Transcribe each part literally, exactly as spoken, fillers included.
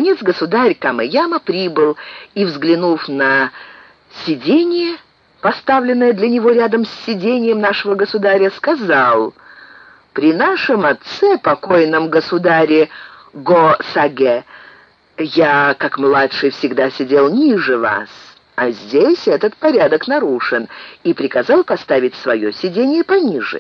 Наконец государь Камэяма прибыл и, взглянув на сиденье, поставленное для него рядом с сиденьем нашего государя, сказал: «При нашем отце, покойном государе Го-Саге, я, как младший, всегда сидел ниже вас, а здесь этот порядок нарушен», и приказал поставить свое сиденье пониже.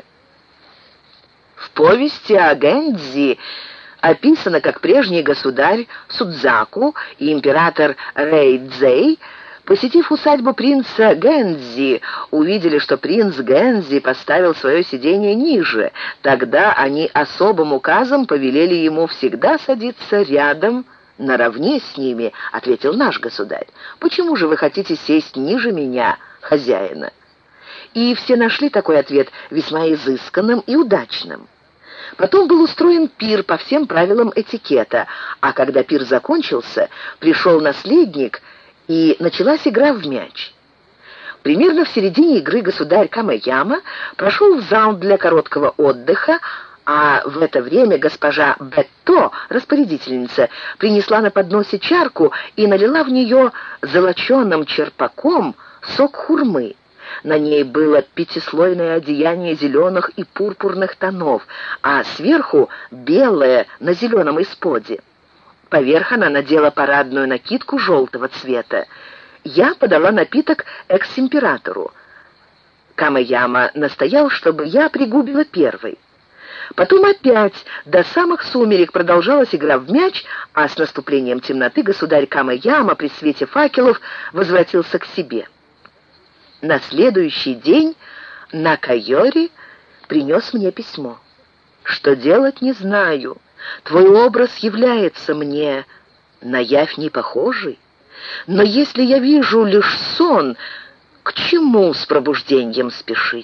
В повести о Гэндзи описано, как прежний государь Судзаку и император Рейдзей, посетив усадьбу принца Гэндзи, увидели, что принц Гэндзи поставил свое сиденье ниже. Тогда они особым указом повелели ему всегда садиться рядом, наравне с ними. Ответил наш государь: «Почему же вы хотите сесть ниже меня, хозяина?» И все нашли такой ответ весьма изысканным и удачным. Потом был устроен пир по всем правилам этикета, а когда пир закончился, пришел наследник, и началась игра в мяч. Примерно в середине игры государь Камэяма прошел в зал для короткого отдыха, а в это время госпожа Бетто, распорядительница, принесла на подносе чарку и налила в нее золоченым черпаком сок хурмы. На ней было пятислойное одеяние зеленых и пурпурных тонов, а сверху белое на зеленом исподе. Поверх она надела парадную накидку желтого цвета. Я подала напиток экс-императору. Камэяма настоял, чтобы я пригубила первой. Потом опять до самых сумерек продолжалась игра в мяч, а с наступлением темноты государь Камэяма при свете факелов возвратился к себе. На следующий день Накайори принес мне письмо. «Что делать, не знаю. Твой образ является мне на явь не похожий. Но если я вижу лишь сон, к чему с пробуждением спешить?»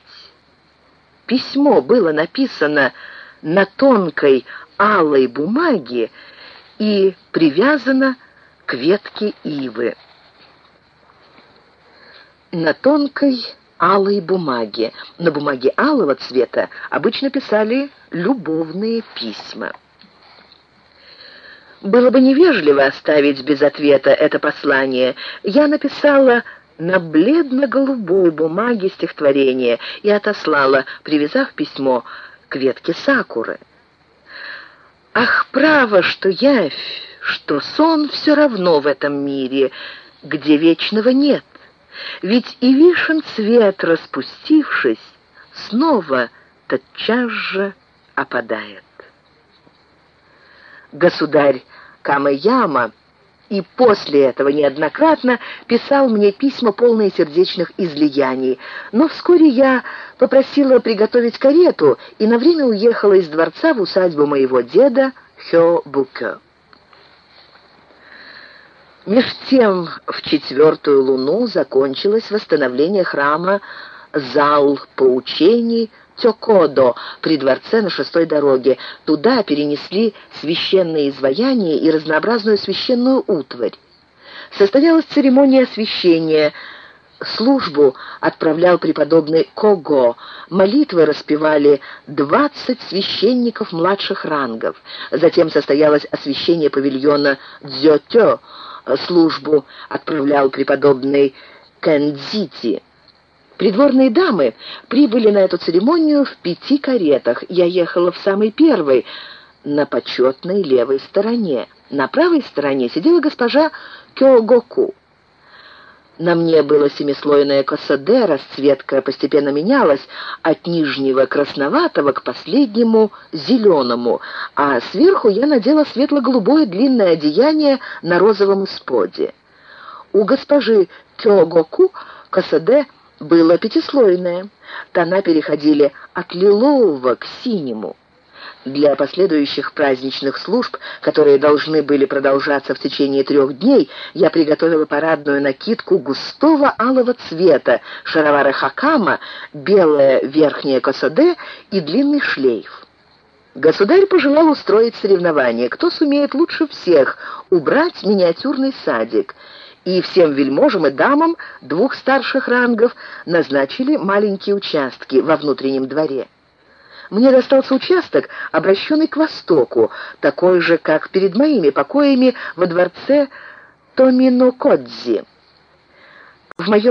Письмо было написано на тонкой алой бумаге и привязано к ветке ивы. На тонкой алой бумаге. На бумаге алого цвета обычно писали любовные письма. Было бы невежливо оставить без ответа это послание. Я написала на бледно-голубой бумаге стихотворение и отослала, привязав письмо к ветке сакуры. Ах, право, что явь, что сон все равно в этом мире, где вечного нет. Ведь и вишен цвет, распустившись, снова тотчас же опадает. Государь Камэяма и после этого неоднократно писал мне письма, полные сердечных излияний, но вскоре я попросила приготовить карету и на время уехала из дворца в усадьбу моего деда Хёбукё. Меж тем в четвертую луну закончилось восстановление храма зал поучений Тёкодо при дворце на шестой дороге. Туда перенесли священные изваяния и разнообразную священную утварь. Состоялась церемония освящения. Службу отправлял преподобный Кого. Молитвы распевали двадцать священников младших рангов. Затем состоялось освящение павильона Дзётё. Службу отправлял преподобный Кэндзити. Придворные дамы прибыли на эту церемонию в пяти каретах. Я ехала в самой первой, на почетной левой стороне. На правой стороне сидела госпожа Кёгоку. На мне было семислойное косоде, расцветка постепенно менялась от нижнего красноватого к последнему зеленому, а сверху я надела светло-голубое длинное одеяние на розовом исподе. У госпожи Кёгоку косоде было пятислойное. Тона переходили от лилового к синему. Для последующих праздничных служб, которые должны были продолжаться в течение трех дней, я приготовила парадную накидку густого алого цвета, шаровары хакама, белое верхнее косоде и длинный шлейф. Государь пожелал устроить соревнование, кто сумеет лучше всех убрать миниатюрный садик, и всем вельможам и дамам двух старших рангов назначили маленькие участки во внутреннем дворе. Мне достался участок, обращенный к востоку, такой же, как перед моими покоями во дворце Томинокодзи. В моем